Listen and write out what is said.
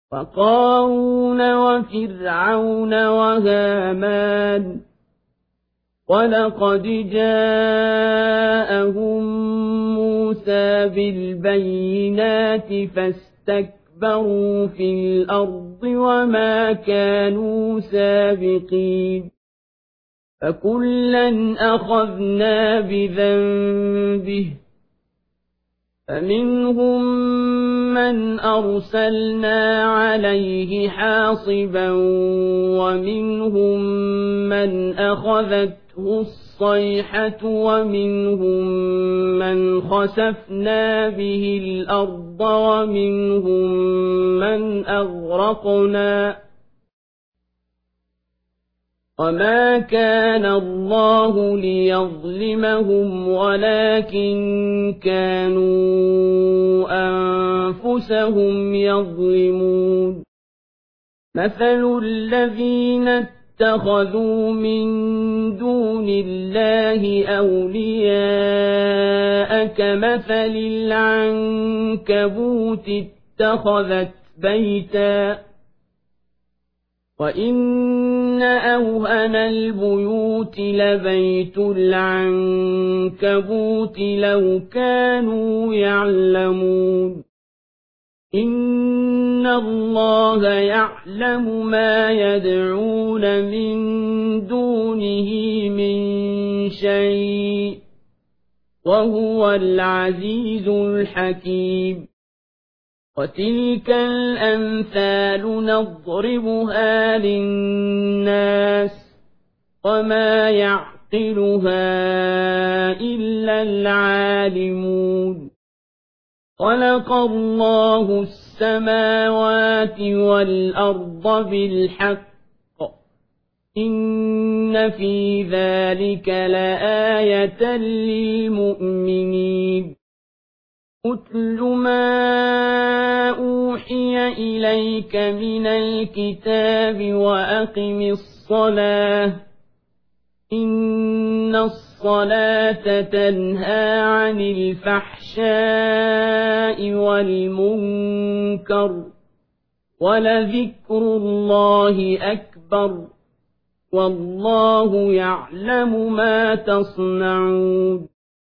وقارون وفرعون وهامان ولقد جاءهم موسى بالبينات فاستكبروا في الأرض وما كانوا سابقين فكلا أخذنا بذنبه فمنهم من أرسلنا عليه حاصبا ومنهم من أخذته الصيحة ومنهم من خسفنا به الأرض ومنهم من أغرقنا وما كان الله ليظلمهم ولكن كانوا أنفسهم يظلمون مثل الذين اتخذوا من دون الله أولياء كمثل العنكبوت اتخذت بيتا وإن أوهن البيوت لبيت العنكبوت لو كانوا يعلمون إن الله يعلم ما يدعون من دونه من شيء وهو العزيز الحكيم وتلك الأمثال نضربها للناس وما يعقلها إلا العالمون خلق الله السماوات والأرض بالحق إن في ذلك لآية للمؤمنين أتل ما أوحي إليك من الكتاب وأقم الصلاة إن الصلاة تنهى عن الفحشاء والمنكر ولذكر الله أكبر والله يعلم ما تصنعون